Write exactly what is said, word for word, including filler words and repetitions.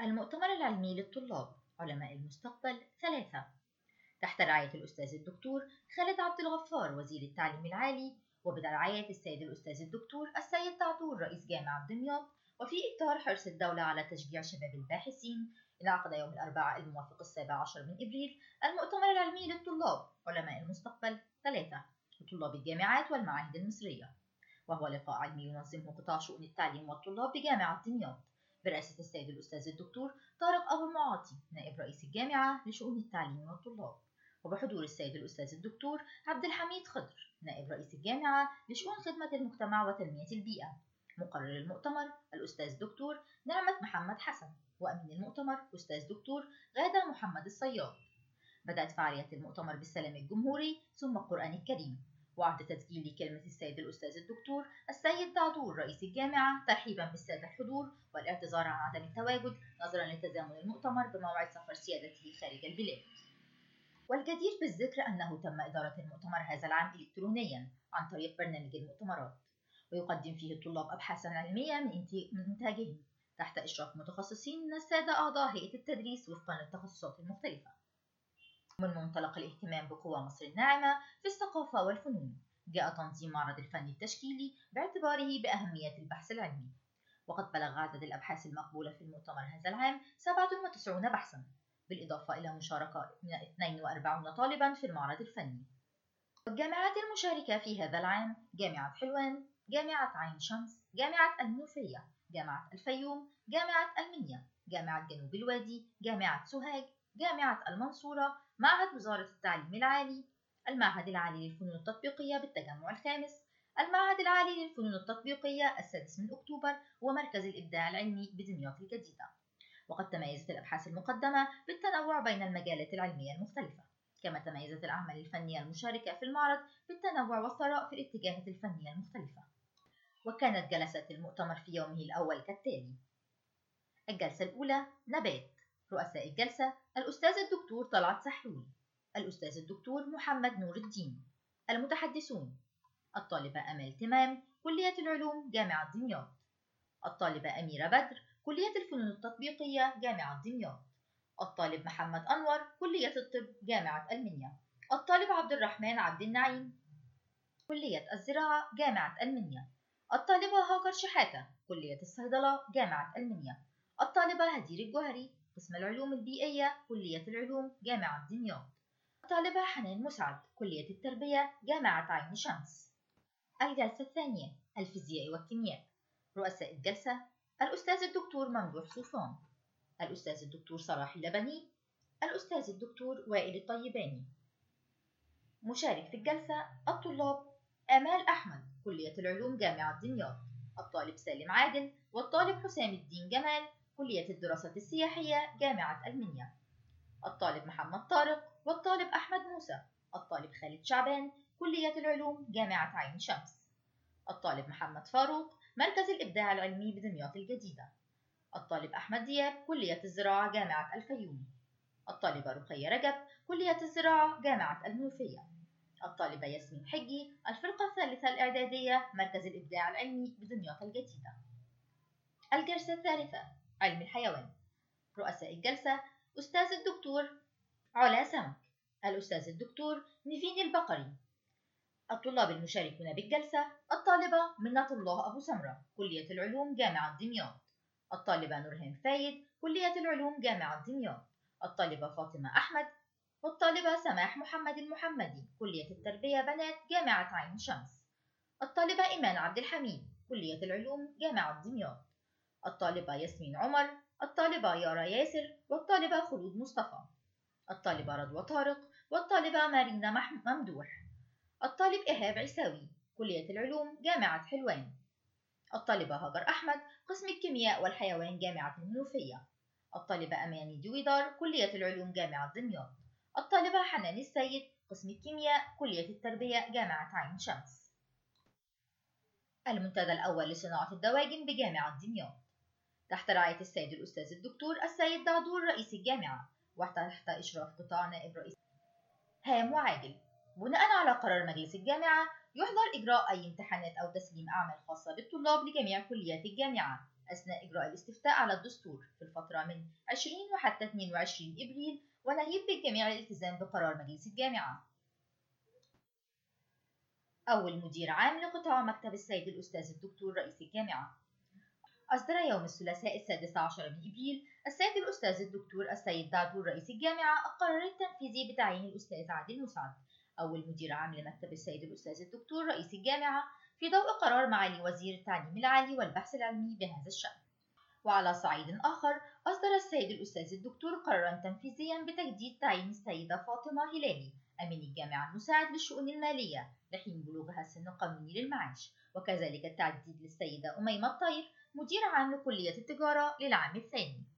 المؤتمر العلمي للطلاب علماء المستقبل ثلاثة، تحت رعاية الأستاذ الدكتور خالد عبد الغفار وزير التعليم العالي، وبرعاية السيد الأستاذ الدكتور السيد دعدور رئيس جامعة دمياط، وفي إطار حرص الدولة على تشجيع شباب الباحثين. انعقد يوم الأربعاء الموافق السابع عشر من إبريل المؤتمر العلمي للطلاب علماء المستقبل ثلاثة لطلاب الجامعات والمعاهد المصرية، وهو لقاء علمي ينظمه قطاع شؤون التعليم والطلاب بجامعة دمياط برئاسة السيد الأستاذ الدكتور طارق أبو المعاطي نائب رئيس الجامعة لشؤون التعليم والطلاب، وبحضور السيد الأستاذ الدكتور عبد الحميد خضر نائب رئيس الجامعة لشؤون خدمة المجتمع وتنمية البيئة. مقرر المؤتمر الأستاذ الدكتور نعمة محمد حسن، وأمين المؤتمر أستاذ دكتور غادة محمد الصياد. بدأت فعالية المؤتمر بالسلام الجمهوري ثم القرآن الكريم، وعد تسجيل كلمة السيد الأستاذ الدكتور السيد دعدور رئيس الجامعة ترحيبا بالسادة الحضور والاعتذار عن عدم التواجد نظرا لتزامن المؤتمر بموعد سفر سيادته خارج البلاد. والجدير بالذكر أنه تم إدارة المؤتمر هذا العام إلكترونيا عن طريق برنامج المؤتمرات، ويقدم فيه الطلاب أبحاثا علمية من إنتاجهم تحت إشراف متخصصين من السادة أعضاء هيئة التدريس وفقا للتخصصات المختلفة. من منطلق الاهتمام بقوى مصر الناعمة في الثقافة والفنون، جاء تنظيم معرض الفن التشكيلي باعتباره بأهمية البحث العلمي، وقد بلغ عدد الأبحاث المقبولة في المؤتمر هذا العام سبعة وتسعين بحثا، بالإضافة إلى مشاركة من اثنين وأربعين طالبا في المعرض الفني. والجامعات المشاركة في هذا العام جامعة حلوان، جامعة عين شمس، جامعة المنوفية، جامعة الفيوم، جامعة المنيا، جامعة جنوب الوادي، جامعة سوهاج، جامعة المنصورة، معهد وزارة التعليم العالي، المعهد العالي للفنون التطبيقية بالتجمع الخامس، المعهد العالي للفنون التطبيقية السادس من أكتوبر، ومركز الإبداع العلمي بدمياط الجديدة. وقد تميزت الأبحاث المقدمة بالتنوع بين المجالات العلمية المختلفة، كما تميزت الأعمال الفنية المشاركة في المعرض بالتنوع والثراء في الاتجاهات الفنية المختلفة. وكانت جلسات المؤتمر في يومه الأول كالتالي: الجلسة الأولى نبات، رؤساء الجلسة الأستاذ الدكتور طلعت سحلول، الأستاذ الدكتور محمد نور الدين. المتحدثون: الطالبة أمال تمام كلية العلوم جامعة دمياط، الطالبة أميرة بدر كلية الفنون التطبيقية جامعة دمياط، الطالب محمد أنور كلية الطب جامعة المنيا، الطالب عبد الرحمن عبد النعيم كلية الزراعة جامعة المنيا، الطالبة هاجر شحاتة كلية الصيدلة جامعة المنيا، الطالبة هدير الجوهري قسم العلوم البيئية كلية العلوم جامعة دمياط، الطالبة حنان مسعد كلية التربية جامعة عين شمس. الجلسة الثانية الفيزياء والكيمياء، رؤساء الجلسة الأستاذ الدكتور ممدوح صوفان، الأستاذ الدكتور صلاح اللبني، الأستاذ الدكتور وائل الطيباني. مشارك في الجلسة الطلاب: آمال أحمد كلية العلوم جامعة دمياط، الطالب سالم عادل والطالب حسام الدين جمال كلية الدراسات السياحية جامعة المنيا، الطالب محمد طارق والطالب أحمد موسى، الطالب خالد شعبان كلية العلوم جامعة عين شمس، الطالب محمد فاروق مركز الإبداع العلمي بدمياط الجديدة، الطالب أحمد دياب كلية الزراعة جامعة الفيوم، الطالبة رقية رجب كلية الزراعة جامعة المنوفية، الطالبة ياسمين حجي الفرقة الثالثة الإعدادية مركز الإبداع العلمي بدمياط الجديدة. الجلسة الثالثة علم الحيوان، رؤساء الجلسة أستاذ الدكتور علا سمك، الأستاذ الدكتور نيفين البقري. الطلاب المشاركون بالجلسة: الطالبة منة الله أبو سمرة كلية العلوم جامعة دمياط، الطالبة نورهان فايد كلية العلوم جامعة دمياط، الطالبة فاطمة أحمد، والطالبة سماح محمد المحمدي كلية التربية بنات جامعة عين شمس، الطالبة إيمان عبد الحميد كلية العلوم جامعة دمياط، الطالبة ياسمين عمر، الطالبة يارا ياسر، والطالبة خلود مصطفى، الطالبة رضوى طارق، والطالبة مارينا ممدوح، الطالب إيهاب عيساوي كلية العلوم جامعة حلوان، الطالبة هاجر أحمد قسم الكيمياء والحيوان جامعة المنوفية، الطالبة أماني دويدار كلية العلوم جامعة دمياط، الطالبة حنان السيد قسم الكيمياء كلية التربية جامعة عين شمس. المنتدى الأول لصناعة الدواجن بجامعة دمياط تحت رعاية السيد الأستاذ الدكتور السيد دعدور رئيس الجامعة، وتحت إشراف قطاع نائب رئيس هام وعاجل. بناء على قرار مجلس الجامعة يحظر إجراء أي امتحانات أو تسليم أعمال خاصة بالطلاب لجميع كليات الجامعة أثناء إجراء الاستفتاء على الدستور في الفترة من عشرين وحتى اثنين وعشرين إبريل، ونهيب بالجميع الالتزام بقرار مجلس الجامعة. أول مدير عام لقطاع مكتب السيد الأستاذ الدكتور رئيس الجامعة. أصدر يوم الثلاثاء السادس عشر من إبريل السيد الأستاذ الدكتور السيد دعدور رئيس الجامعة القرار التنفيذي بتعيين الأستاذ عادل مسعد أول مدير عام لمكتب السيد الأستاذ الدكتور رئيس الجامعة، في ضوء قرار معالي وزير التعليم العالي والبحث العلمي بهذا الشأن. وعلى صعيد آخر، أصدر السيد الأستاذ الدكتور قرارا تنفيذيا بتجديد تعيين السيدة فاطمة هلالي أمين الجامعة المساعد للشؤون المالية لحين بلوغها السن القانوني للمعاش، وكذلك التعديد للسيدة أميمة الطير مدير عام لكلية التجارة للعام الثاني.